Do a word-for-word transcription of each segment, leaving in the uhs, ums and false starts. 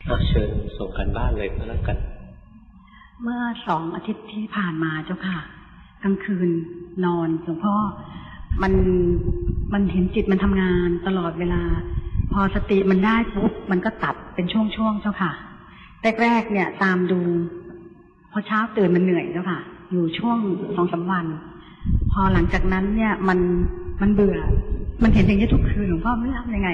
เชิญส่งกันบ้านเลยก็แล้วกันเมื่อสองอาทิตย์ที่ผ่านมาเจ้าค่ะกลางคืนนอนหลวงพ่อมันมันเห็นจิตมันทำงานตลอดเวลาพอสติมันได้ปุ๊บมันก็ตัดเป็นช่วงๆเจ้าค่ะแรกๆเนี่ยตามดูพอเช้าตื่นมันเหนื่อยเจ้าค่ะอยู่ช่วงสองสามวันพอหลังจากนั้นเนี่ยมันมันเบื่อมันเห็นอย่างนี้ทุกคืนหลวงพ่อไม่รู้ทำยังไง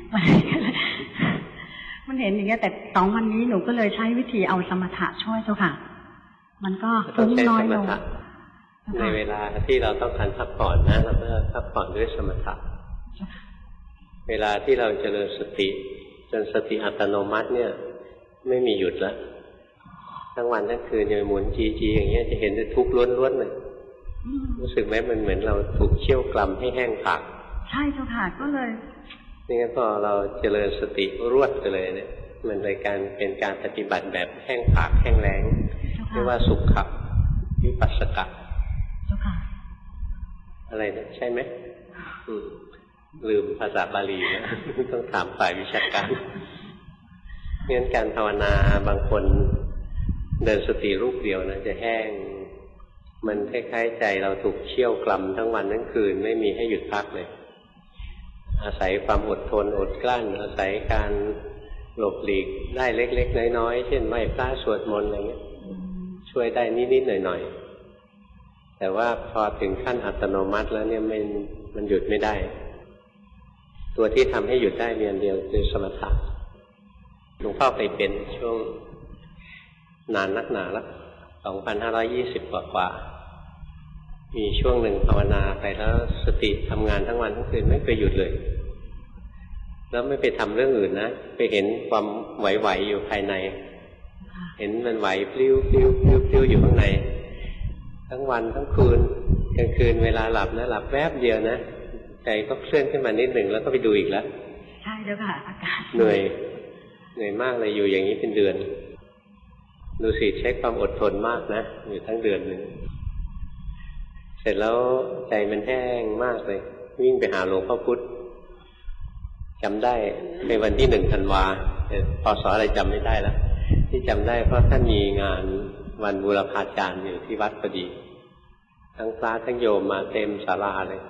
มันเห็นอย่างนี้แต่สองวันนี้หนูก็เลยใช้วิธีเอาสมถะช่วยเจ้าค่ะมันก็ฟุ้งน้อยลงในเวลาที่เราต้องการพักผ่อนนะเราก็พักผ่อนด้วยสมถะเวลาที่เราเจริญสติจนสติอัตโนมัติเนี่ยไม่มีหยุดแล้วทั้งวันทั้งคืนจะหมุนจีจีอย่างเงี้ยจะเห็นแต่ทุกข์ล้วนๆเลยรู้สึกไหมมันเหมือนเราถูกเชี่ยวกลำให้แห้งผากใช่เจ้าค่ะก็เลยนี่งั้นพอเราเจริญสติรวดไปเลยเนี่ยมันเลยการเป็นการปฏิบัติแบบแห้งผากแห้งแล้งเรียกว่าสุขะวิปัสสกะอะไรนะใช่ไหมลืมภาษาบาลีนะต้องถามฝ่ายวิชาการเพราะฉะนั้นการภาวนาบางคนเดินสติรูปเดียวนะจะแห้งมันคล้ายๆใจเราถูกเชี่ยวกลำทั้งวันทั้งคืนไม่มีให้หยุดพักเลยอาศัยความอดทนอดกลั้นอาศัยการหลบหลีกได้เล็กๆน้อยๆเช่นไหว้พระสวดมนต์อะไรเงี้ยช่วยได้นิดๆหน่อยๆแต่ว่าพอถึงขั้นอัตโนมัติแล้วเนี่ยมันมันหยุดไม่ได้ตัวที่ทำให้หยุดได้มีอันเดียวคือสมถะหลวงพ่อไปเป็นช่วงนานนักหนาแล้วสองพันห้าร้อยยี่สิบกว่าๆมีช่วงหนึ่งภาวนาไปแล้วสติทำงานทั้งวันทั้งคืนไม่เคยหยุดเลยแล้วไม่ไปทำเรื่องอื่นนะไปเห็นความไหวๆอยู่ภายในเห็นมันไหวพลิ้วพลิ้วพลิ้วพลิ้วอยู่ข้างในทั้งวันทั้งคืนกลางคืนเวลาหลับนะหลับแวบเดียวนะใจก็เคลื่อนขึ้นมานิดหนึ่งแล้วก็ไปดูอีกแล้วใช่แล้วค่ะอาการเหนื่อยเหนื่อยมากเลยอยู่อย่างนี้เป็นเดือนดูสิใช้ความอดทนมากนะอยู่ทั้งเดือนหนึ่งเสร็จแล้วใจมันแห้งมากเลยวิ่งไปหาหลวงพ่อพุธจำได้ในวันที่หนึ่งธันวาพศอะไรจำไม่ได้แล้วที่จำได้เพราะท่านมีงานวันบูรพาจารย์อยู่ที่วัดพอดีทั้งพระทั้งโยมมาเต็มศาลาเลย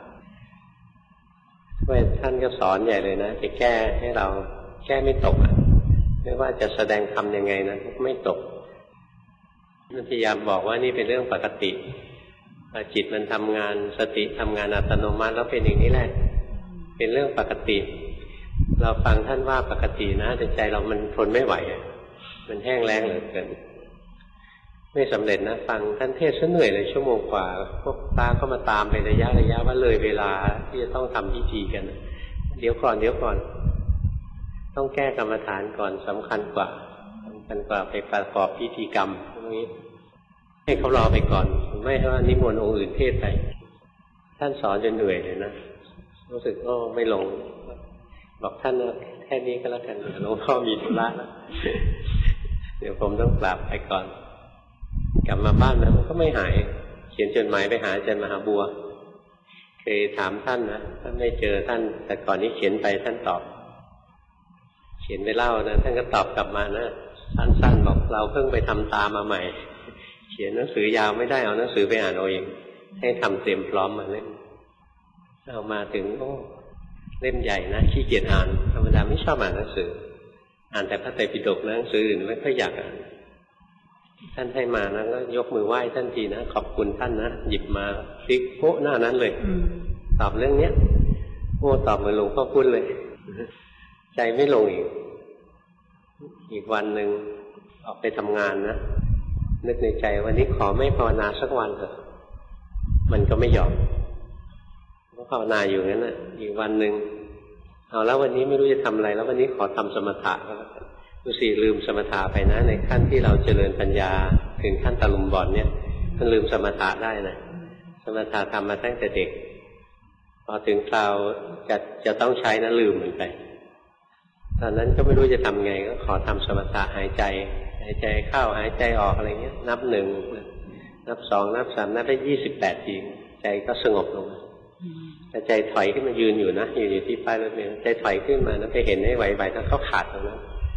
ท่านก็สอนใหญ่เลยนะจะแก้ให้เราแก้ไม่ตกไม่ว่าจะแสดงธรรมยังไงนะไม่ตกพยายามบอกว่านี่เป็นเรื่องปกติจิตมันทำงานสติทำงานอัตโนมัติแล้วเป็นอย่างนี้แหละเป็นเรื่องปกติเราฟังท่านว่าปกตินะแต่ใจเรามันทนไม่ไหวมันแห้งแล้งเหลือเกินไม่สำเร็จนะฟังท่านเทศน์ซะเหนื่อยเลยชั่วโมงกว่าพวกตาก็มาตามไประยะระยะว่าเลยเวลาที่จะต้องทำพิธีกันเดี๋ยวก่อนเดี๋ยวก่อนต้องแก้กรรมฐานก่อนสำคัญกว่าสำคัญกว่าไปประกอบพิธีกรรมตรงนี้ให้เขารอไปก่อนไม่ให้นิมนต์องค์อื่นเทศไปท่านสอนจนเหนื่อยเลยนะรู้สึกโอ้ไม่ลงบอกท่านว่าแค่นี้ก็แล้วกันหลวงพ่อมีธุระแล้วเดี๋ยวผมต้องกลับไปก่อนกลับมาบ้านนะมันก็ไม่หายเขียนจดหมายไปหาอาจารย์มหาบัวเคยถามท่านนะท่านไม่เจอท่านแต่ก่อนนี้เขียนไปท่านตอบเขียนไปเล่านะท่านก็ตอบกลับมานะสั้นๆบอกเราเพิ่งไปทำตามาใหม่เขียนหนังสือยาวไม่ได้เอาหนังสือไปอ่านเอาเองให้ทำเต็มพร้อมมาเล่มเอามาถึงโอ้เล่มใหญ่นะขี้เกียจอ่านธรรมดาไม่ชอบอ่านหนังสืออ่านแต่พระไตรปิฎกนะหนังสืออื่นไม่ค่อยอยากอ่านท่านให้มานะก็ยกมือไหว้ท่านทีนะขอบคุณท่านนะหยิบมาพลิกโป๊ะหน้านั้นเลยตอบเรื่องเนี้ยโอ้ตอบเหมือนหลวงพ่อพูดเลยใจไม่ลงอีกอีกวันหนึ่งออกไปทำงานนะนึกในใจวันนี้ขอไม่ภาวนาสักวันเถอะมันก็ไม่ยอมก็ภาวนาอยู่งั้นนะอีกวันหนึ่งเอาแล้ววันนี้ไม่รู้จะทำอะไรแล้ววันนี้ขอทำสมถะก็แล้วกันดูสิลืมสมถะไปนะในขั้นที่เราเจริญปัญญาถึงขั้นตะลุมบอลเนี่ยมันลืมสมถะได้นะสมถะทำมาตั้งแต่เด็กพอถึงคราวจะจะต้องใช้นะลืมเหมือนกันตอนนั้นก็ไม่รู้จะทำไงก็ขอทำสมถะหายใจหายใจเข้าหายใจออกอะไรเงี้ยนับหนึ่งนับสองนับสามนับได้ยี่สิบแปดทีใจก็สงบลงแต่ใจถอยขึ้นมายืนอยู่นะยืนอยู่ที่ป้ายรถเมล์ใจถอยขึ้นมาแล้วไปเห็นให้ไหวๆแล้วเขาขาดตรงนั้น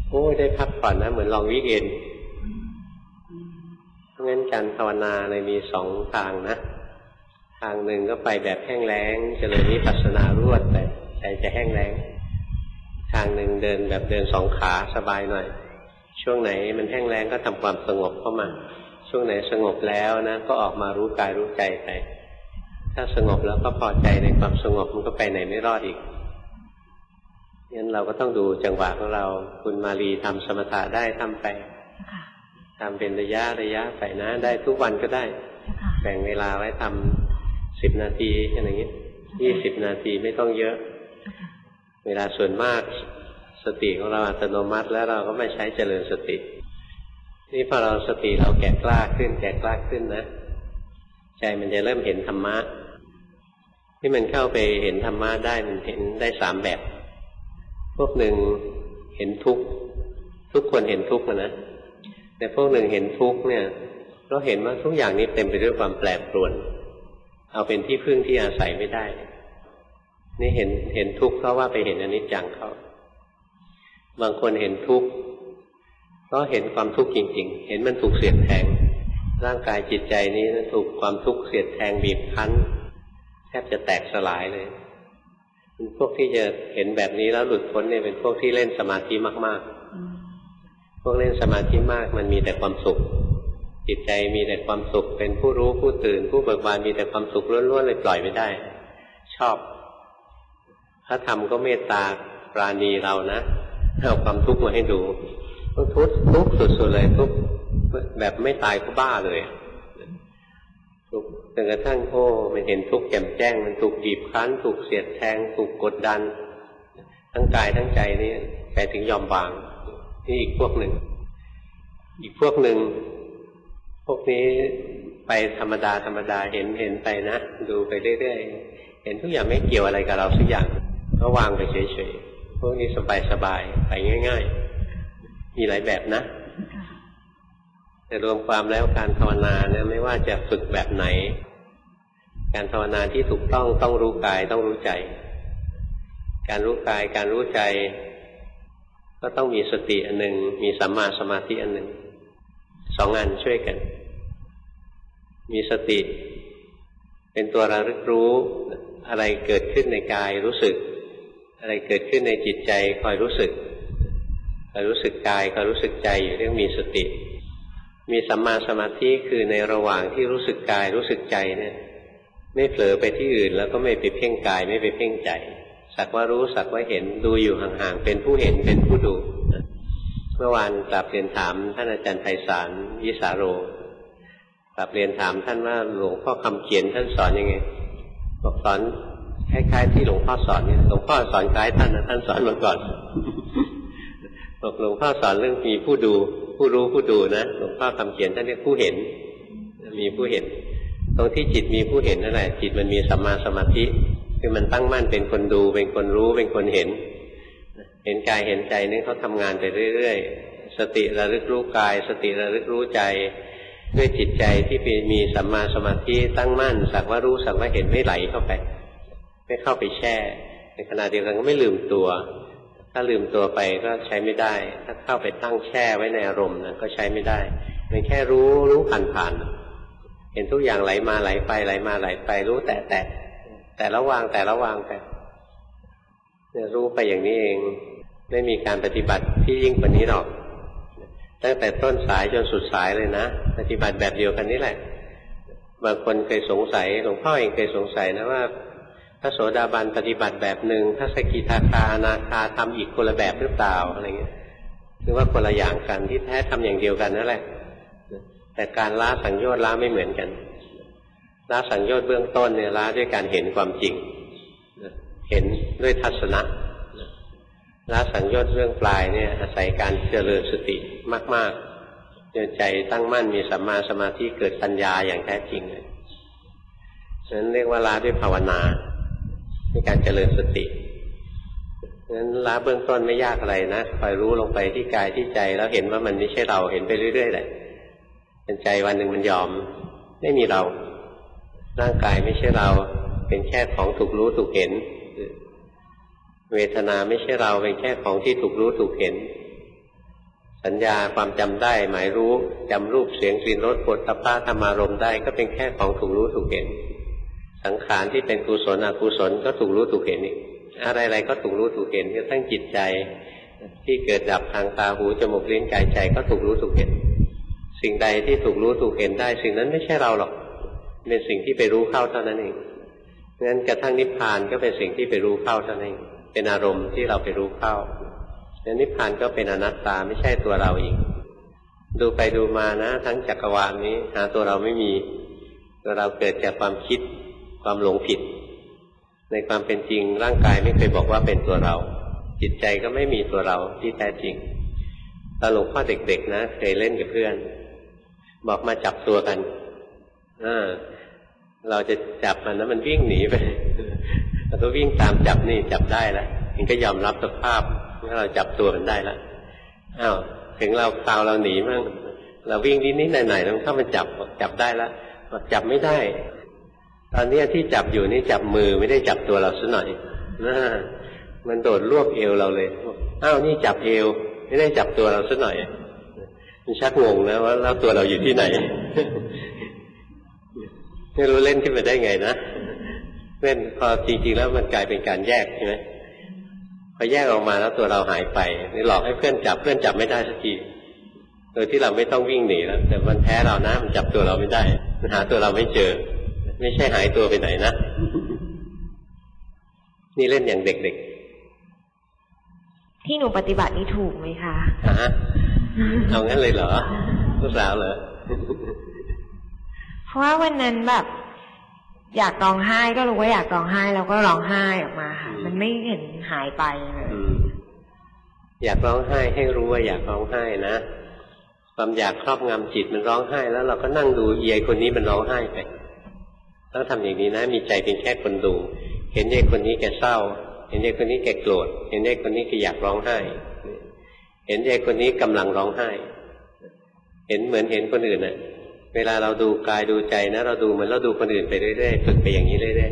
โอ้ได้พักผ่อนนะเหมือนลองวิกเอนเพราะงั้นการภาวนาเลยมีสองทางนะทางหนึ่งก็ไปแบบแห้งแล้งเจริญวิปัสสนารวดไปใจจะแห้งแล้งทางหนึ่งเดินแบบเดินสองขาสบายหน่อยช่วงไหนมันแห้งแล้งก็ทำความสงบเข้ามาช่วงไหนสงบแล้วนะก็ออกมารู้กายรู้ใจไปถ้าสงบแล้วก็พอใจในความสงบมันก็ไปไหนไม่รอดอีกงั้นเราก็ต้องดูจังหวะของเราคุณมาลีทำสมถะได้ทำไปทำเป็นระยะระยะไปนะได้ทุกวันก็ได้แบ่งเวลาไว้ทำสิบนาทีอะไรอย่างนี้ยี่สิบนาทีไม่ต้องเยอะเวลาส่วนมากสติของเราอัตโนมัติแล้วเราก็ไม่ใช้เจริญสตินี่พอเราสติเราแก่กล้าขึ้นแก่กล้าขึ้นนะใจมันจะเริ่มเห็นธรรมะที่มันเข้าไปเห็นธรรมะได้มันเห็นได้สามแบบพวกหนึ่งเห็นทุกข์ทุกคนเห็นทุกข์นะแต่พวกหนึ่งเห็นทุกข์เนี่ยเราเห็นว่าทุกอย่างนี้เต็มไปด้วยความแปรปรวนเอาเป็นที่พึ่งที่อาศัยไม่ได้นี่เห็นเห็นทุกข์เพราะว่าไปเห็นอนิจจังเขาบางคนเห็นทุกข์ก็เห็นความทุกข์จริงๆเห็นมันถูกเสียดแทงร่างกายจิตใจนี้ถูกความทุกข์เสียดแทงบีบคั้นแทบจะแตกสลายเลยเป็นพวกที่จะเห็นแบบนี้แล้วหลุดพ้นเนี่ยเป็นพวกที่เล่นสมาธิมากๆพวกเล่นสมาธิมากมันมีแต่ความสุขจิตใจมีแต่ความสุขเป็นผู้รู้ผู้ตื่นผู้เบิกบานมีแต่ความสุขล้วนๆเลยปล่อยไม่ได้ชอบพระธรรมก็เมตตาปราณีเรานะเอาความทุกข์มาให้ดูทุกข์ทุกข์สุดๆเลยทุกข์แบบไม่ตายก็บ้าเลยทุกข์จนกระทั่งโอ้มันเห็นทุกข์แจ่มแจ้งมันถูกบีบคั้นถูกเสียดแทงถูกกดดันทั้งกายทั้งใจนี่ใจถึงยอมวางนี่อีกพวกหนึ่งอีกพวกหนึ่งพวกนี้ไปธรรมดาธรรมดาเห็นเห็นไปนะดูไปเรื่อยๆเห็นทุกอย่างไม่เกี่ยวอะไรกับเราสักอย่างก็วางไปเฉยๆพวกนี้สบายๆไปง่ายๆมีหลายแบบนะแต่รวมความแล้วการภาวนาเนี่ยไม่ว่าจะฝึกแบบไหนการภาวนาที่ถูกต้องต้องรู้กายต้องรู้ใจการรู้กายการรู้ใจก็ต้องมีสติอันหนึ่งมีสัมมาสมาธิอันหนึ่งสองอันช่วยกันมีสติเป็นตัวระลึกรู้อะไรเกิดขึ้นในกายรู้สึกอะไรเกิดขึ้นในจิตใจคอยรู้สึกคอยรู้สึกกายคอยรู้สึกใจอยู่เรื่องมีสติมีสัมมาสมาธิคือในระหว่างที่รู้สึกกายรู้สึกใจเนี่ยไม่เผลอไปที่อื่นแล้วก็ไม่ไปเพ่งกายไม่ไปเพ่งใจสักว่ารู้สักว่าเห็นดูอยู่ห่างๆเป็นผู้เห็นเป็นผู้ดูเมื่อวานกลับเรียนถามท่านอาจารย์ไพศาลวิสาโรกลับเรียนถามท่านว่าหลวงพ่อคำเขียนท่านสอนยังไงบอกสอนคล้ายๆที่หลวงพ่อสอนเนี่ยหลวงพ่อสอนคล้ายท่านนะท่านสอนมาก่อนบอกหลวงพ่อสอนเรื่องมีผู้ดูผู้รู้ผู้ดูนะหลวงพ่อคำเขียนท่านเรียกผู้เห็นมีผู้เห็นตรงที่จิตมีผู้เห็นนั่นแหละจิตมันมีสัมมาสมาธิคือมันตั้งมั่นเป็นคนดูเป็นคนรู้เป็นคนเห็นเห็นกายเห็นใจนี่เขาทำงานไปเรื่อยๆสติระลึกรู้กายสติระลึกรู้ใจด้วยจิตใจที่มีสัมมาสมาธิตั้งมั่นสักว่ารู้สักว่าเห็นไม่ไหลเข้าไปไม่เข้าไปแช่ในขณะเดียวกันก็ไม่ลืมตัวถ้าลืมตัวไปก็ใช้ไม่ได้ถ้าเข้าไปตั้งแช่ไว้ในอารมณ์นะก็ใช้ไม่ได้มันแค่รู้รู้ผ่านๆเห็นทุกอย่างไหลมาไหลไปไหลมาไหลไปรู้แต่แต่แต่ละวางแต่ละวางไปเนี่ยรู้ไปอย่างนี้เองไม่มีการปฏิบัติที่ยิ่งกว่านี้หรอกตั้งแต่ต้นสายจนสุดสายเลยนะปฏิบัติแบบเดียวกันนี่แหละบางคนเคยสงสัยหลวงพ่อเองเคยสงสัยนะว่าพระโสดาบันปฏิบัติแบบหนึ่งพระสกิทาคาอนาคาทำอีกคนละแบบหรือเปล่าอะไรเงี้ยคือว่าคนละอย่างกันที่แท้ทำอย่างเดียวกันนั่นแหละแต่การละสังโยชน์ละไม่เหมือนกันละสังโยชน์เบื้องต้นเนี่ยละด้วยการเห็นความจริงเห็นด้วยทัศนะละสังโยชน์เรื่องปลายเนี่ยอาศัยการเจริญสติมากๆจนใจตั้งมั่นมีสัมมาสมาธิเกิดปัญญาอย่างแท้จริงเลยฉะนั้นเรียกว่าละด้วยภาวนาในการเจริญสติฉะนั้นละเบื้องต้นไม่ยากอะไรนะคอยรู้ลงไปที่กายที่ใจแล้วเห็นว่ามันไม่ใช่เราเห็นไปเรื่อยๆแหละเป็นใจวันหนึ่งมันยอมไม่มีเราร่างกายไม่ใช่เราเป็นแค่ของถูกรู้ถูกเห็นเวทนาไม่ใช่เราเป็นแค่ของที่ถูกรู้ถูกเห็นสัญญาความจำได้หมายรู้จำรูปเสียงกลิ่นรสโผฏฐัพพะธรรมารมณ์ได้ก็เป็นแค่ของถูกรู้ถูกเห็นสังขารที่เป็นกุศลอกุศลก็ถูกรู้ถูกเห็นอีกอะไรๆก็ถูกรู้ถูกเห็นกระทั่งจิตใจที่เกิดดับทางตาหูจมูกลิ้นกายใจก็ถูกรู้ถูกเห็นสิ่งใดที่ถูกรู้ถูกเห็นได้สิ่งนั้นไม่ใช่เราหรอกเป็นสิ่งที่ไปรู้เข้าเท่านั้นเองงั้นกระทั่งนิพพานก็เป็นสิ่งที่ไปรู้เข้าเท่านั้นเองเป็นอารมณ์ที่เราไปรู้เข้าแล้วนิพพานก็เป็นอนัตตาไม่ใช่ตัวเราอีกดูไปดูมานะทั้งจักรวาลนี้หาตัวเราไม่มีตัวเราเกิดจากความคิดความหลงผิดในความเป็นจริงร่างกายไม่เคยบอกว่าเป็นตัวเราจิตใจก็ไม่มีตัวเราที่แท้จริงตอนหลวงพ่อเด็กๆนะเคยเล่นกับเพื่อนบอกมาจับตัวกันอ่าเราจะจับมันนะมันวิ่งหนีไปเราก็วิ่งตามจับนี่จับได้แล้วมันก็ยอมรับสภาพว่าเราจับตัวมันได้แล้วอ้าวถึงเราคราวเราหนีมั่งเราวิ่งนิดๆหน่อยๆแล้วเข้ามาจับจับได้แล้วบอกจับไม่ได้ตอนนี้ที่จับอยู่นี่จับมือไม่ได้จับตัวเราซะหน่อยนะมันโดดรวบเอวเราเลยอ้าวนี่จับเอวไม่ได้จับตัวเราซะหน่อยมันชักงงนะว่าแล้วตัวเราอยู่ที่ไหนไม่รู้เล่นขึ้นมาได้ไงนะเล่นพอจริงๆแล้วมันกลายเป็นการแยกใช่ไหมพอแยกออกมาแล้วตัวเราหายไปนี่หลอกให้เพื่อนจับเพื่อนจับไม่ได้สักทีโดยที่เราไม่ต้องวิ่งหนีแล้วแต่มันแพ้เรานะมันจับตัวเราไม่ได้มันหาตัวเราไม่เจอไม่ใช่หายตัวไปไหนนะนี่เล่นอย่างเด็กๆที่หนูปฏิบัตินี่ถูกไหมคะฮะเอางั้นเลยเหรอลูกสาวเหรอเพราะว่าวันนั้นแบบอยากร้องไห้ก็รู้ว่าอยากร้องไห้แล้วก็ร้องไห้ออกมาค่ะมันไม่เห็นหายไปเลยอยากร้องไห้ให้รู้ว่าอยากร้องไห้นะความอยากครอบงำจิตมันร้องไห้แล้วเราก็นั่งดูเอียคนนี้มันร้องไห้ไปต้องทำอย่างนี้นะมีใจเป็นแค่คนดูเห็นเด็กคนนี้แกเศร้าเห็นเด็กคนนี้แกโกรธเห็นเด็กคนนี้แกอยากร้องไห้เห็นเด็กคนนี้กำลังร้องไห้เห็นเหมือนเห็นคนอื่นน่ะเวลาเราดูกายดูใจนะเราดูเหมือนเราดูคนอื่นไปเรื่อยๆฝึกไปอย่างนี้เรื่อย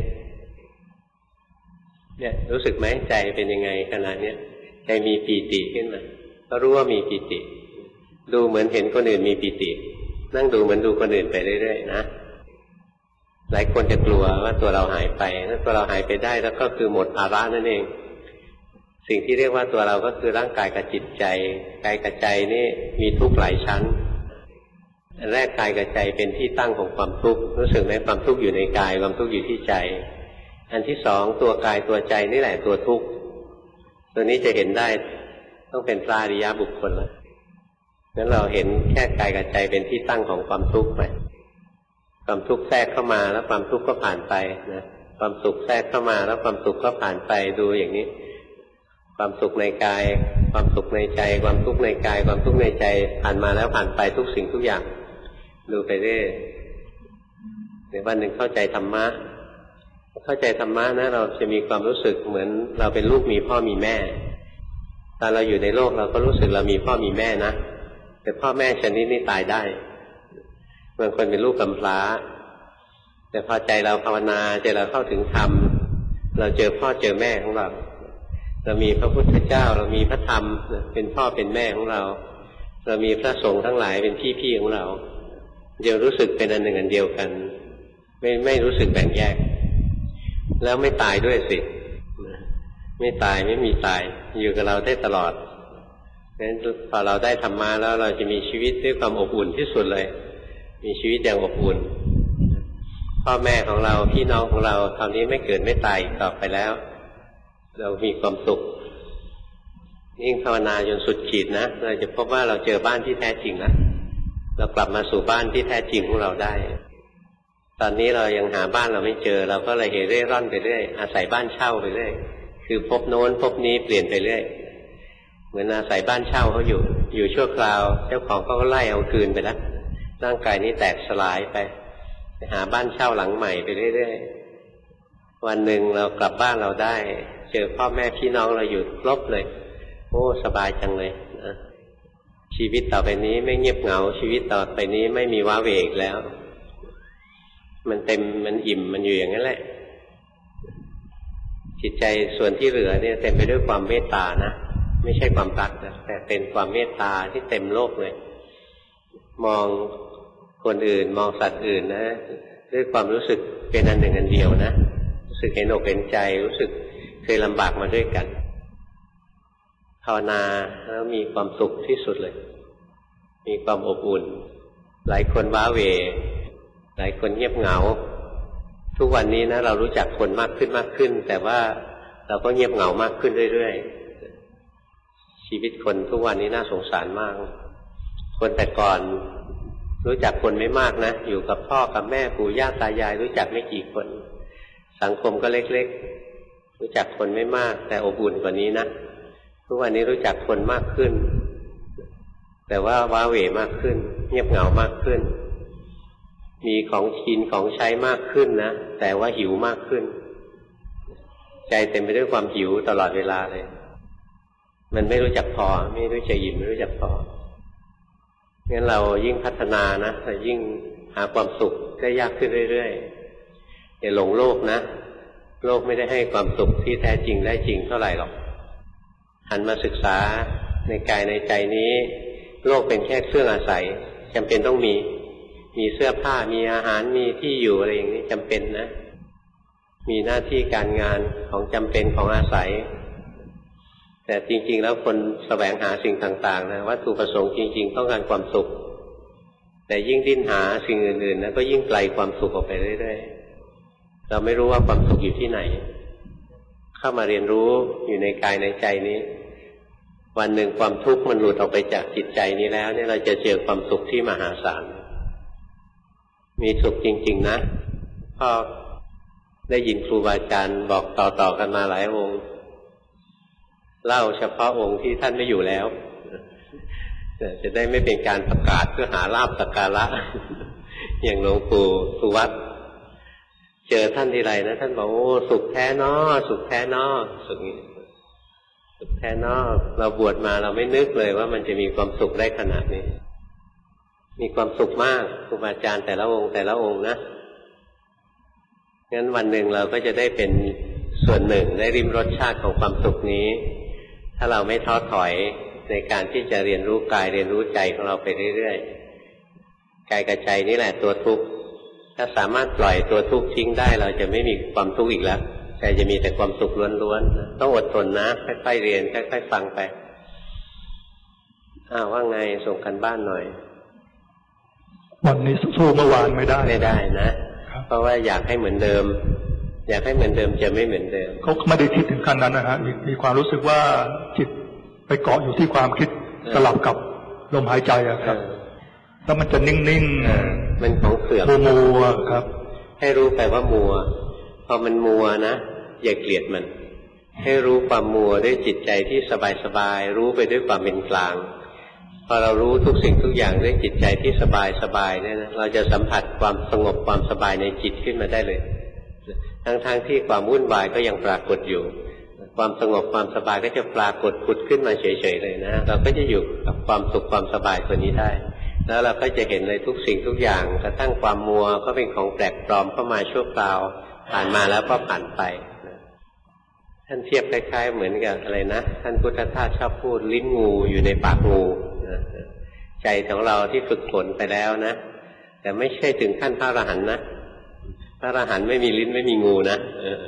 ๆเนี่ยรู้สึกไหมใจเป็นยังไงขณะเนี้ยใจมีปีติขึ้นมาก็รู้ว่ามีปีติดูเหมือนเห็นคนอื่นมีปีตินั่งดูเหมือนดูคนอื่นไปเรื่อยๆนะหลายคนจะกลัวว่าตัวเราหายไปถ้าตัวเราหายไปได้แล้วก็คือหมดภาระนั่นเองสิ่งที่เรียกว่าตัวเราก็คือร่างกายกับจิตใจกายกับใจนี่มีทุกข์หลายชั้นอันแรกกายกับใจเป็นที่ตั้งของความทุกข์รู้สึกไหมความทุกข์อยู่ในกายความทุกข์อยู่ที่ใจอันที่สองตัวกายตัวใจนี่แหละตัวทุกข์ตัวนี้จะเห็นได้ต้องเป็นพระอริยบุคคลแล้วงั้นเราเห็นแค่กายกับใจเป็นที่ตั้งของความทุกข์ไปความทุกข์แทรกเข้ามาแล้วความทุกข์ก็ผ่านไปนะความสุขแทรกเข้ามาแล้วความสุขก็ผ่านไปดูอย่างนี้ความสุขในกายความสุขในใจความทุกข์ในกายความทุกข์ในใจผ่านมาแล้วผ่านไปทุกสิ่งทุกอย่างดูไปเรื่อยในวันหนึ่งเข้าใจธรรมะเข้าใจธรรมะนะเราจะมีความรู้สึกเหมือนเราเป็นลูกมีพ่อมีแม่ตอนเราอยู่ในโลกเราก็รู้สึกเรามีพ่อมีแม่นะแต่พ่อแม่ชนิดนี้ตายได้บางคนเป็นลูกกำพร้าแต่พอใจเราภาวนาใจเราเข้าถึงธรรมเราเจอพ่อเจอแม่ของเราเรามีพระพุทธเจ้าเรามีพระธรรมเป็นพ่อเป็นแม่ของเราเรามีพระสงฆ์ทั้งหลายเป็นพี่ๆของเราเดี๋ยวรู้สึกเป็นอันหนึ่งอันเดียวกันไม่ไม่รู้สึกแบ่งแยกแล้วไม่ตายด้วยสิไม่ตายไม่มีตายอยู่กับเราได้ตลอดงั้นพอเราได้ธรรมะแล้วเราจะมีชีวิตด้วยความอบอุ่นที่สุดเลยมีชีวิตอย่างอบอุ่นพ่อแม่ของเราพี่น้องของเราคราวนี้ไม่เกิดไม่ตายอีกต่อไปแล้วเรามีความสุขยิ่งภาวนาจนสุดขีดนะเราจะพบว่าเราเจอบ้านที่แท้จริงแล้วเรากลับมาสู่บ้านที่แท้จริงของเราได้ตอนนี้เรายังหาบ้านเราไม่เจอเราก็เลยเร่ร่อนไปเรื่อยอาศัยบ้านเช่าไปเรื่อยคือพบโน้นพบนี้เปลี่ยนไปเรื่อยเหมือนอาศัยบ้านเช่าเขาอยู่อยู่ชั่วคราวเจ้าของเขาก็ไล่เอาคืนไปแล้วร่างกายนี้แตกสลายไปไปหาบ้านเช่าหลังใหม่ไปเรื่อยๆวันหนึ่งเรากลับบ้านเราได้เจอพ่อแม่พี่น้องเราอยู่ครบเลยโอ้สบายจังเลยนะชีวิตต่อไปนี้ไม่เงียบเหงาชีวิตต่อไปนี้ไม่มีว้าเหวอีกแล้วมันเต็มมันอิ่มมันอยู่อย่างนั้นแหละจิตใจส่วนที่เหลือเนี่ยเต็มไปด้วยความเมตตานะเไม่ใช่ความรักนะแต่เป็นความเมตตาที่เต็มโลกเลยมองคนอื่นมองสัตว์อื่นนะด้วยความรู้สึกเป็นอันหนึ่งอันเดียวนะรู้สึกเห็นอกเห็นใจรู้สึกเคยลำบากมาด้วยกันภาวนาแล้วมีความสุขที่สุดเลยมีความอบอุ่นหลายคนว้าเหวหลายคนเงียบเหงาทุกวันนี้นะเรารู้จักคนมากขึ้นมากขึ้นแต่ว่าเราก็เงียบเหงามากขึ้นเรื่อยๆชีวิตคนทุกวันนี้น่าสงสารมากคนแต่ก่อนรู้จักคนไม่มากนะอยู่กับพ่อกับแม่ปู่ย่าตายายรู้จักไม่กี่คนสังคมก็เล็กๆรู้จักคนไม่มากแต่อบอุ่นกว่านี้นะทุกวันนี้รู้จักคนมากขึ้นแต่ว่าว้าเหวมากขึ้นเงียบเหงามากขึ้นมีของกินของใช้มากขึ้นนะแต่ว่าหิวมากขึ้นใจเต็มไปด้วยความหิวตลอดเวลาเลยมันไม่รู้จักพอไม่รู้จักอิ่มไม่รู้จักพองั้นเรายิ่งพัฒนานะเรายิ่งหาความสุขได้ยากขึ้นเรื่อยๆอย่าหลงโลกนะโลกไม่ได้ให้ความสุขที่แท้จริงได้จริงเท่าไหร่หรอกหันมาศึกษาในกายในใจนี้โลกเป็นแค่เครื่องอาศัยจำเป็นต้องมีมีเสื้อผ้ามีอาหารมีที่อยู่อะไรอย่างนี้จำเป็นนะมีหน้าที่การงานของจำเป็นของอาศัยแต่จริงๆแล้วคนแสวงหาสิ่งต่างๆนะวัตถุประสงค์จริงๆต้องการความสุขแต่ยิ่งดิ้นหาสิ่งอื่นๆนะก็ยิ่งไกลความสุขออกไปเรื่อยๆเราไม่รู้ว่าความสุขอยู่ที่ไหนเข้ามาเรียนรู้อยู่ในกายในใจนี้วันหนึ่งความทุกข์มันหลุดออกไปจากจิตใจนี้แล้วเนี่ยเราจะเจอความสุขที่มหาศาลมีสุขจริงๆนะพ่อได้ยินครูบาอาจารย์บอกต่อๆกันมาหลายองค์เล่าเฉพาะองค์ที่ท่านไม่อยู่แล้วจะได้ไม่เป็นการประกาศเพื่อหาลาภสักการะอย่างหลวงปู่สุวัตเจอท่านทีไรนะท่านบอกโอ้สุขแท้นอสุขแท้นอสุขนี้สุขแท้นอเราบวชมาเราไม่นึกเลยว่ามันจะมีความสุขได้ขนาดนี้มีความสุขมากครูบาอาจารย์แต่ละองค์แต่ละองค์นะงั้นวันหนึ่งเราก็จะได้เป็นส่วนหนึ่งได้ริมรสชาติของความสุขนี้ถ้าเราไม่ท้อถอยในการที่จะเรียนรู้กายเรียนรู้ใจของเราไปเรื่อยๆกายกับใจนี่แหละตัวทุกข์ถ้าสามารถปล่อยตัวทุกข์ทิ้งได้เราจะไม่มีความทุกข์อีกแล้วใจจะมีแต่ความสุขล้วนๆต้องอดทนนะค่อยๆเรียนค่อยๆฟังไปอ้าวว่าไงส่งกันบ้านหน่อยวันนี้สู้เมื่อวานไม่ได้ไม่ได้นะเพราะว่าอยากให้เหมือนเดิมอยากให้เหมือนเดิมจะไม่เหมือนเดิมเขาไม่ได้คิดถึงขั้นนั้นนะฮะมีความรู้สึกว่าจิตไปเกาะอยู่ที่ความคิดสลับกับลมหายใจอะครับแล้วมันจะนิ่งๆมันของเสื่อมมัวๆครับให้รู้ไปว่ามัวพอมันมัวนะอย่าเกลียดมันให้รู้ความมัวด้วยจิตใจที่สบายๆรู้ไปด้วยความเป็นกลางพอเรารู้ทุกสิ่งทุกอย่างด้วยจิตใจที่สบายๆเนี่ยนะเราจะสัมผัสความสงบความสบายในจิตขึ้นมาได้เลยทั้งๆ ท, ที่ความวุ่นวายก็ยังปรากฏอยู่ความสงบความสบายก็จะปรากฏผุดขึ้นมาเฉยๆเลยนะเราก็จะอยู่กับความสุขความสบายตัวนี้ได้แล้วเราก็จะเห็นเลยทุกสิ่งทุกอย่างกระทั่งความมัวก็เป็นของแปลกปลอมเข้ามาชั่วคราวผ่านมาแล้วก็ผ่านไปท่านเทียบคล้ายๆเหมือนกับอะไรนะท่านพุทธทาสชอบพูดลิ้นงูอยู่ในปากงูใจของเราที่ฝึกฝนไปแล้วนะแต่ไม่ใช่ถึงขั้นพระอรหันต์นะพระอรหันต์ไม่มีลิ้นไม่มีงูนะ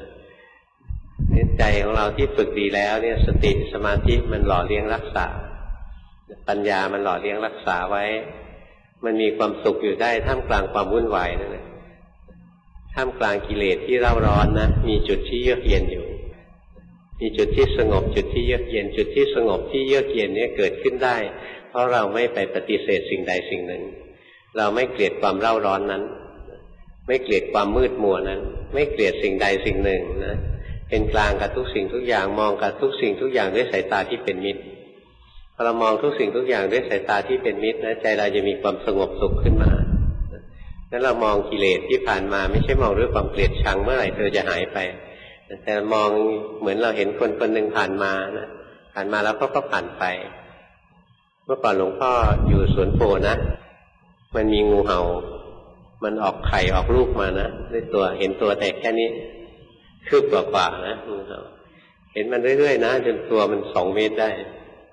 ใจของเราที่ฝึกดีแล้วเนี่ยสติสมาธิมันหล่อเลี้ยงรักษาปัญญามันหล่อเลี้ยงรักษาไว้มันมีความสุขอยู่ได้ท่ามกลางความวุ่นวายนั่นแหละท่ามกลางกิเลสที่เร่าร้อนนะมีจุดที่เยือกเย็นอยู่มีจุดที่สงบจุดที่เยือกเย็นจุดที่สงบที่เยือกเย็นเนี่ยเกิดขึ้นได้เพราะเราไม่ไปปฏิเสธสิ่งใดสิ่งหนึ่งเราไม่เกลียดความเร่าร้อนนั้นไม่เกลียดความมืดมัวนั้นไม่เกลียดสิ่งใดสิ่งหนึ่งนะเป็นกลางกับทุกสิ่งทุกอย่างมองกับทุกสิ่งทุกอย่างด้วยสายตาที่เป็นมิตรพอเรามองทุกสิ่งทุกอย่างด้วยสายตาที่เป็นมิตรนะใจเราจะมีความสงบสุขขึ้นมาแล้วเรามองกิเลสที่ผ่านมาไม่ใช่มองด้วยความเกลียดชังเมื่อไหร่เธอจะหายไปแต่มองเหมือนเราเห็นคนคนหนึ่งผ่านมานะผ่านมาแล้วก็ก็ผ่านไปเมื่อก่อนหลวงพ่ออยู่สวนโพนะมันมีงูเห่ามันออกไข่ออกลูกมานะด้วยตัวเห็นตัวแต่แค่นี้คืบกว่าๆนะงูเห่าเห็นมันเรื่อยๆนะจนตัวมันสองเมตรได้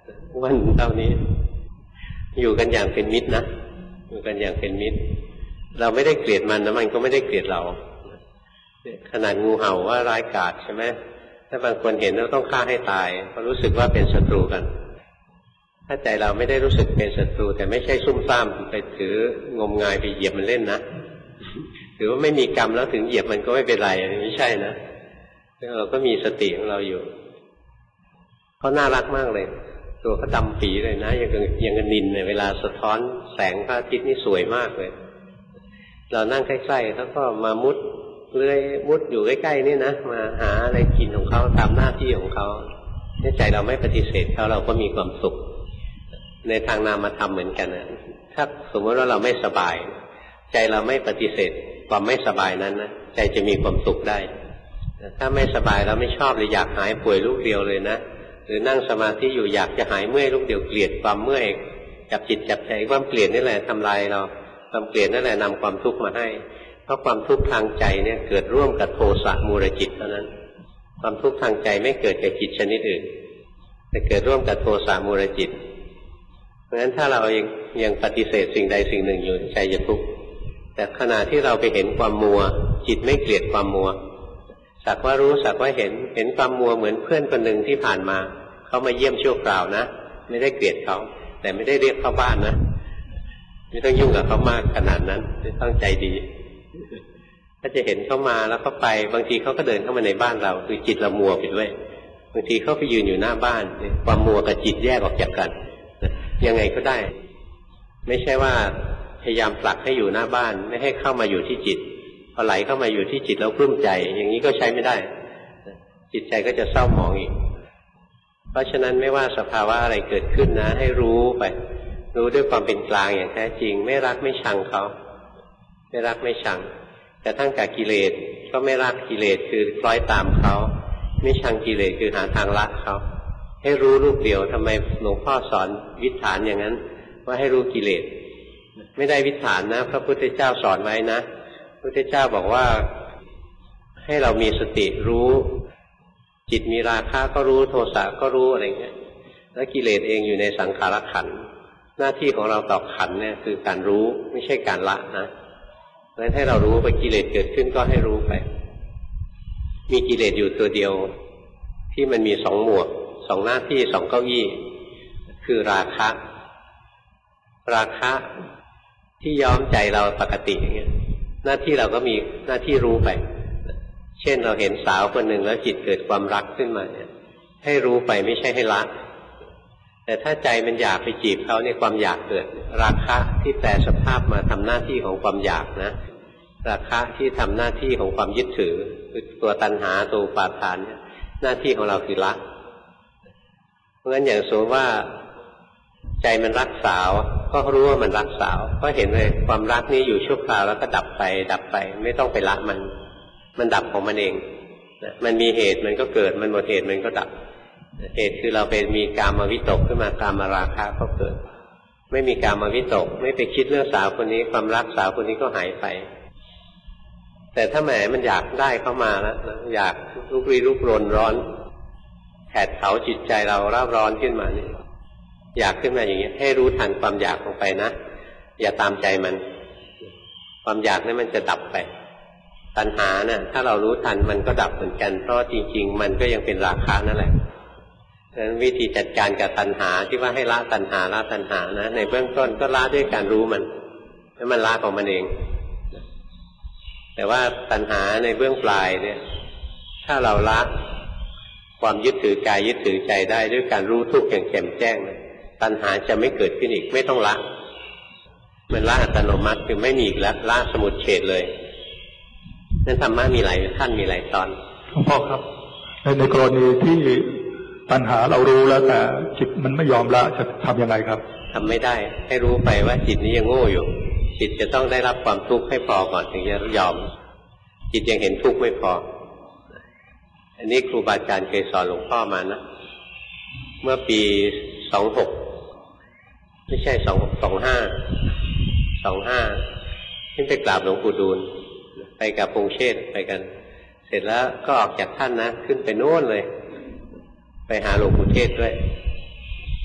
วันเท่านี้อยู่กันอย่างเป็นมิตรนะอยู่กันอย่างเป็นมิตรเราไม่ได้เกลียดมันนะมันก็ไม่ได้เกลียดเราขนาดงูเห่าว่าร้ายกาจใช่ไหมถ้าบางคนเห็นแล้วต้องฆ่าให้ตายเพราะรู้สึกว่าเป็นศัตรูกันถ้าใจเราไม่ได้รู้สึกเป็นศัตรูแต่ไม่ใช่ซุ่มซ่ามไปถืองมงายไปเหยียบมันเล่นนะหรือว่าไม่มีกรรมแล้วถึงเหยียบมันก็ไม่เป็นไรไม่ใช่นะเราก็มีสติของเราอยู่เขาน่ารักมากเลยตัวเขาดำปีเลยนะอย่างอย่างกับนิลเนี่ยเวลาสะท้อนแสงพระอาทิตย์นี่สวยมากเลยเรานั่งใกล้ๆเขาก็มามุดเลื้อยมุดอยู่ใกล้ๆนี่นะมาหาอะไรกินของเขาตามหน้าที่ของเขาในใจเราไม่ปฏิเสธเขาเราก็มีความสุขในทางนามธรรมเหมือนกันนะถ้าสมมติว่าเราไม่สบายใจเราไม่ปฏิเสธความไม่สบายนั้นนะใจจะมีความสุขได้ถ้าไม่สบายเราไม่ชอบเลยอยากหายป่วยลูกเดียวเลยนะหรือนั่งสมาธิอยู่อยากจะหายเมื่อยลูกเดียวเกลียดความเมื่อยจับจิตจับใจความเกลียดนี่แหละทำลายเราความเกลียดนั่นแหละนำความทุกข์มาให้เพราะความทุกข์ทางใจเนี่ยเกิดร่วมกับโทสะมูลจิตเท่านั้นความทุกข์ทางใจไม่เกิดกับจิตชนิดอื่นแต่เกิดร่วมกับโทสะมูลจิตเพราะฉะนั้นถ้าเรายังยังปฏิเสธสิ่งใดสิ่งหนึ่งอยู่ใจจะทุกข์แต่ขณะที่เราไปเห็นความมัวจิตไม่เกลียดความมัวสักว่ารู้สักว่าเห็นเห็นความมัวเหมือนเพื่อนคนหนึ่งที่ผ่านมาเขามาเยี่ยมชั่วคราวนะไม่ได้เกลียดเขาแต่ไม่ได้เรียกเข้าบ้านนะไม่ต้องยุ่งกับเขามากขนาดนั้นต้องใจดีถ้าจะเห็นเขามาแล้วเขาไปบางทีเขาก็เดินเข้ามาในบ้านเราคือจิตเรามัวไปด้วยบางทีเขาไปยืนอยู่หน้าบ้านความมัวกับจิตแยกออกจากกันยังไงก็ได้ไม่ใช่ว่าพยายามผลักให้อยู่หน้าบ้านไม่ให้เข้ามาอยู่ที่จิตพอไหลเข้ามาอยู่ที่จิตแล้วกลุ้มใจอย่างนี้ก็ใช้ไม่ได้จิตใจก็จะเศร้าหมองอีกเพราะฉะนั้นไม่ว่าสภาวะอะไรเกิดขึ้นนะให้รู้ไปรู้ด้วยความเป็นกลางอย่างแท้จริงไม่รักไม่ชังเขาไม่รักไม่ชังแต่ทั้งกับกิเลสก็ไม่รักกิเลสคือคล้อยตามเขาไม่ชังกิเลสคือหาทางละเขาให้รู้รูปเดียวทำไมหลวงพ่อสอนวิถานอย่างนั้นว่าให้รู้กิเลสไม่ได้วิถานนะพระพุทธเจ้าสอนไว้นะพระพุทธเจ้าบอกว่าให้เรามีสติรู้จิตมีราคะก็รู้โทสะก็รู้อะไรเงี้ยแล้วกิเลสเองอยู่ในสังขารขันธ์หน้าที่ของเราต่อขันธ์เนี่ยคือการรู้ไม่ใช่การละนะเพราะฉะนั้นให้เรารู้ไปกิเลสเกิดขึ้นก็ให้รู้ไปมีกิเลสอยู่ตัวเดียวที่มันมีสองหมวกสองหน้าที่สองเก้าอี้คือราคะราคะที่ย้อมใจเราปกติอย่างเงี้ยหน้าที่เราก็มีหน้าที่รู้ไปเช่นเราเห็นสาวคนหนึ่งแล้วจิตเกิดความรักขึ้นมาเนี่ยให้รู้ไปไม่ใช่ให้ละแต่ถ้าใจมันอยากไปจีบเขาเนี่ยความอยากเกิดราคะที่แปลสภาพมาทำหน้าที่ของความอยากนะราคะที่ทำหน้าที่ของความยึดถือคือตัวตัณหาตัวอุปาทานเนี่ยหน้าที่ของเราคือละเพราะงั้นอย่างสมมติว่าใจมันรักสาวก็รู้ว่ามันรักสาวก็เห็นเลยความรักนี้อยู่ชั่วคราวแล้วก็ดับไปดับไปไม่ต้องไปละมันมันดับของมันเองมันมีเหตุมันก็เกิดมันหมดเหตุมันก็ดับเหตุคือเราไปมีกามวิตกขึ้นมากามราคะก็เกิดไม่มีกามวิตกไม่ไปคิดเรื่องสาวคนนี้ความรักสาวคนนี้ก็หายไปแต่ถ้าแหมมันอยากได้เข้ามาแล้วอยากลุกลี้ลุกลนร้อนแผดเผาจิตใจเราร้าวร้อนขึ้นมานี่อยากขึ้นมาอย่างนี้ให้รู้ทันความอยากลงไปนะอย่าตามใจมันความอยากนั้นมันจะดับไปตัณหาน่ะถ้าเรารู้ทันมันก็ดับเหมือนกันเพราะจริงๆมันก็ยังเป็นราคะนั่นแหละดังนั้นวิธีจัดการกับตัณหาที่ว่าให้ละตัณหาละตัณหานะในเบื้องต้นก็ละด้วยการรู้มันแล้วมันละของมันเองแต่ว่าตัณหาในเบื้องปลายเนี่ยถ้าเราละความยึดถือกายยึดถือใจได้ด้วยการรู้ทุกข์อย่างแจ่มแจ้งนะตัณหาจะไม่เกิดขึ้นอีกไม่ต้องละมันละอัตโนมัติคือไม่มีอีกแล้วละสมุจเฉทเลยนั่นธรรมะมีหลายท่านมีหลายตอนหลวงพ่อครับในในกรณีที่ปัญหาเรารู้แล้วแต่จิตมันไม่ยอมละจะทำยังไงครับทำไม่ได้ให้รู้ไปว่าจิตนี้ยังโง่อยู่จิตจะต้องได้รับความทุกข์ให้พอก่อนถึงจะยอมจิตยังเห็นทุกข์ไม่พออันนี้ครูบาอาจารย์เคยสอนหลวงพ่อมานะเมื่อปีสองหกไม่ใช่สองสองห้าสองห้าขึ้นไปกราบหลวงปู่ดูลไปกับพงเชษไปกันเสร็จแล้วก็ออกจากท่านนะขึ้นไปโน่นเลยไปหาหลวงปู่เทศด้วย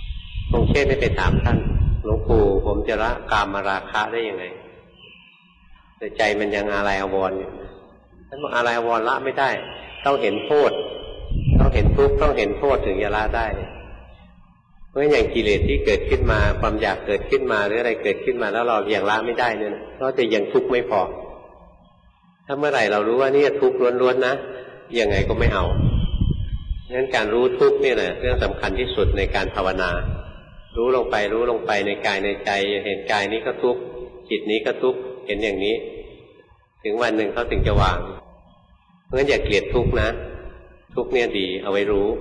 คงเช่นไม่ไปถามท่านหลวงปู่ผมจะละกามราคะได้ยังไงแต่ใจมันยังอาลัยอาวรณ์อยู่ท่านบอกอาลัยอาวรณ์ละไม่ได้ต้องเห็นโทษต้องเห็นทุกข์ต้องเห็นโทษถึงจะละได้เพราะอย่างกิเลสที่เกิดขึ้นมาความอยากเกิดขึ้นมาหรืออะไรเกิดขึ้นมาแล้วเรายังละไม่ได้เนี่ยก็จะยังทุกข์ไม่พอถ้าเมื่อไหร่เรารู้ว่านี่ทุกข์ล้วนๆนะยังไงก็ไม่เอางั้นการรู้ทุกข์นี่แหละเรื่องสำคัญที่สุดในการภาวนารู้ลงไปรู้ลงไปในกายในใจเห็นกายนี้ก็ทุกข์จิตนี้ก็ทุกข์เห็นอย่างนี้ถึงวันหนึ่งเขาถึงจะวางเพราะฉะนั้นอย่าเกลียดทุกข์นะทุกข์เนี่ยดีเอาไว้รู้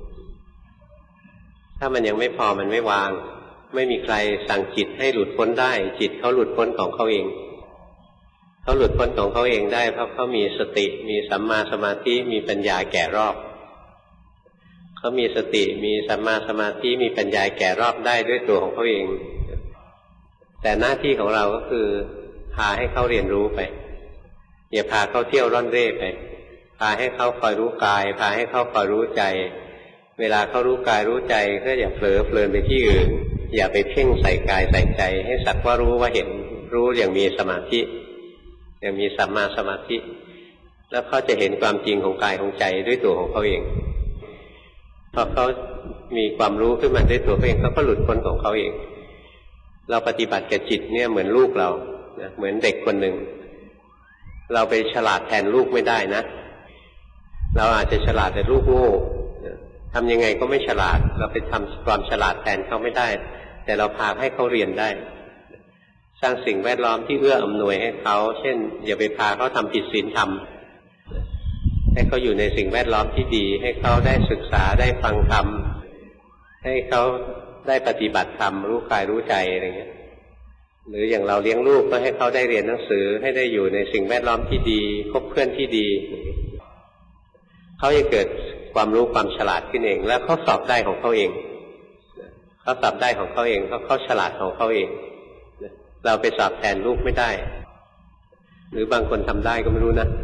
ถ้ามันยังไม่พอมันไม่วางไม่มีใครสั่งจิตให้หลุดพ้นได้จิตเขาหลุดพ้นของเขาเองเขาหลุดพ้นของเขาเองได้เพราะเขามีสติมีสัมมาสมาธิมีปัญญาแก่รอบเขามีสติมีสัมมาสมาธิมีปัญญาแก่รอบได้ด้วยตัวของเขาเองแต่หน้าที่ของเราก็คือพาให้เขาเรียนรู้ไปอย่าพาเขาเที่ยวร่อนเร่ไปพาให้เขาคอยรู้กายพาให้เขาคอยรู้ใจเวลาเขารู้กายรู้ใจก็อย่าเผลอเพลินไปที่อื่นอย่าไปเพ่งใส่กายใส่ใจให้สักว่ารู้ว่าเห็นรู้อย่างมีสมาธิอย่างมีสัมมาสมาธิแล้วเขาจะเห็นความจริงของกายของใจด้วยตัวของเขาเองพอเขามีความรู้ขึ้นมาด้วยตัวเขาเองเขาก็หลุดพ้นของเขาเองเราปฏิบัติกับจิตเนี่ยเหมือนลูกเรานะเหมือนเด็กคนหนึ่งเราไปฉลาดแทนลูกไม่ได้นะเราอาจจะฉลาดแต่ลูกโง่ทำยังไงก็ไม่ฉลาดเราไปทำความฉลาดแทนเขาไม่ได้แต่เราพาให้เขาเรียนได้สร้างสิ่งแวดล้อมที่เอื้ออำนวยให้เขาเช่นอย่าไปพาเขาทำผิดศีลธรรมให้เขาอยู่ในสิ่งแวดล้อมที่ดีให้เขาได้ศึกษาได้ฟังธรรมให้เขาได้ปฏิบัติธรรมรู้กายรู้ใจอะไรเงี้ยหรืออย่างเราเลี้ยงลูกก็ให้เขาได้เรียนหนังสือให้ได้อยู่ในสิ่งแวดล้อมที่ดีคบเพื่อนที่ดีเขาจะเกิดความรู้ความฉลาดขึ้นเองแล้วเขาสอบได้ของเขาเองเขาสอบได้ของเขาเองเขาเขาฉลาดของเขาเองเราไปสอบแทนลูกไม่ได้หรือบางคนทำได้ก็ไม่รู้นะ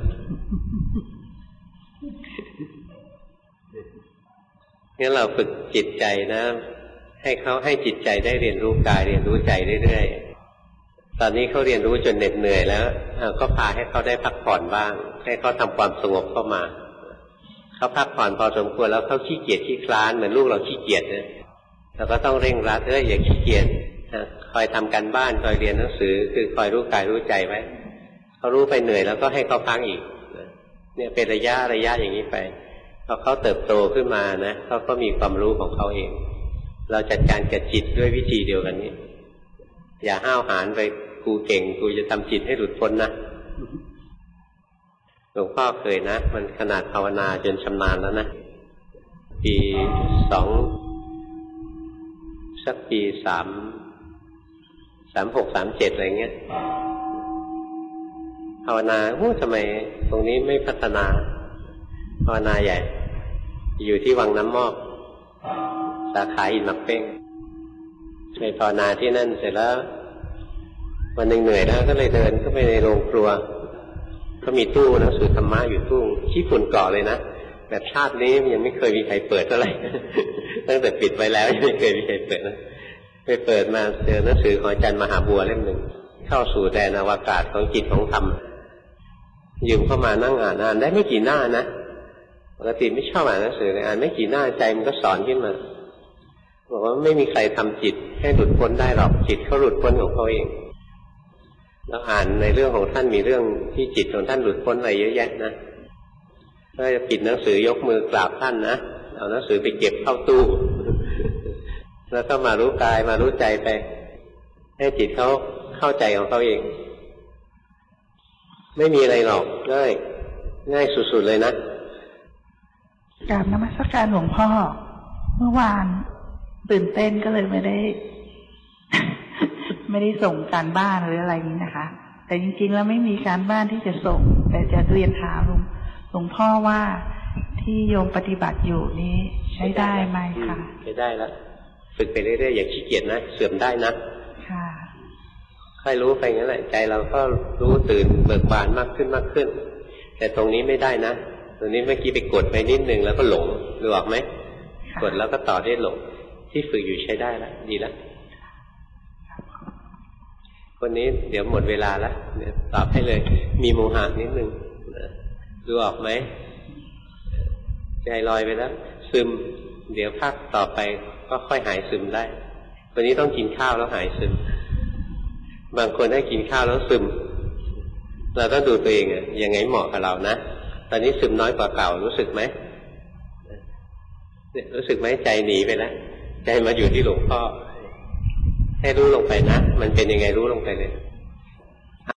งั้นเราฝึกจิตใจนะให้เขาให้จิตใจได้เรียนรู้กายเรียนรู้ใจเรื่อยๆตอนนี้เขาเรียนรู้จนเหน็ดเหนื่อยแล้วก็พาให้เขาได้พักผ่อนบ้างให้เขาทำความสงบเข้ามาเขาพักผ่อนพอสมควรแล้วเขาขี้เกียจขี้คลานเหมือนลูกเราขี้เกียจนะเราก็ต้องเร่งรัดเอออย่าขี้เกียจคอยทำการบ้านคอยเรียนหนังสือคือคอยรู้กายรู้ใจไว้เขารู้ไปเหนื่อยแล้วก็ให้เขาพักอีกเนี่ยเป็นระยะระยะอย่างนี้ไปพอเขาเติบโตขึ้นมานะเขาก็มีความรู้ของเขาเองเราจัดการกับจิตด้วยวิธีเดียวกันนี้อย่าห้าวหาญไปกูเก่งกูจะทำจิตให้หลุดพ้นนะหลวงพ่อเคยนะมันขนาดภาวนาจนชำนาญแล้วนะปีสองสักปีสามสามหกสามเจ็ดอะไรเงี้ยภาวนาโอ้ทำไมตรงนี้ไม่พัฒนาภาวนาใหญ่อยู่ที่วังน้ำมอกสาขาอินมักเป้งไปภาวนาที่นั่นเสร็จแล้ววันหนึ่งเหนื่อยแล้วก็เลยเดินเข้าไปในโรงครัวก็มีตู้หนังสือธรรมะอยู่ตู้ขี้ฝุ่นเกาะเลยนะแบบชาตินี้ยังไม่เคยมีใครเปิดเท่าไหร่ ตั้งแต่ปิดไว้แล้วยังไม่เคยมีใครเปิดนะไปเปิดมาเจอหนังสือของอาจารย์มหาบัวเล่มหนึ่งเข้าสู่แดนอวกาศของจิตของธรรมยืมเข้ามานั่งอ่านอ่านได้ไม่กี่หน้านะปกติไม่ชอบอ่านหนังสือเลยอ่านไม่กี่หน้าใจมันก็สอนขึ้นมาบอกว่าไม่มีใครทำจิตให้หลุดพ้นได้หรอกจิตเขาหลุดพ้นของเขาเองแล้วอ่านในเรื่องของท่านมีเรื่องที่จิตของท่านหลุดพ้นอะไรเยอะแยะนะก็จะปิดหนังสือยกมือกราบท่านนะเอาหนังสือไปเก็บเข้าตู้แล้วก็มารู้กายมารู้ใจไปให้จิตเขาเข้าใจของเขาเองไม่มีอะไรหรอกง่ายง่ายสุดๆเลยนะกราบนมัสการหลวงพ่อเมื่อวานตื่นเต้นก็เลยไม่ได้ ไม่ได้ส่งการบ้านหรืออะไรนี้นะคะแต่จริงๆแล้วไม่มีการบ้านที่จะส่งแต่จะเรียนถามหลวงพ่อว่าที่โยมปฏิบัติอยู่นี้ใช้ได้ไหมคะใช้ได้แล้วฝึกไปเรื่อยๆอย่าขี้เกียจนะเสื่อมได้นะค่ะค่อยรู้ไปงั้นแหละใจเราก็รู้ตื่นเบิกบานมากขึ้นมากขึ้นแต่ตรงนี้ไม่ได้นะตรงนี้เมื่อกี้ไปกดไปนิดนึงแล้วก็หลงรู้ออกไหมกดแล้วก็ต่อได้หลงที่ฝึกอยู่ใช้ได้แล้วดีแล้วคนนี้เดี๋ยวหมดเวลาแล้วเดี๋ยวตอบให้เลยมีโมหะนิดนึงดูออกไหมใจลอยไปแล้วซึมเดี๋ยวพักต่อไปก็ค่อยหายซึมได้คนนี้ต้องกินข้าวแล้วหายซึมบางคนให้กินข้าวแล้วซึมเราต้องดูตัวเองอะยังไงเหมาะกับเรานะตอนนี้ซึมน้อยกว่าเก่ารู้สึกไหมเนี่ยรู้สึกไหมใจหนีไปแล้วใจมาอยู่ที่หลวงพ่อให้รู้ลงไปนะมันเป็นยังไงรู้ลงไปเลย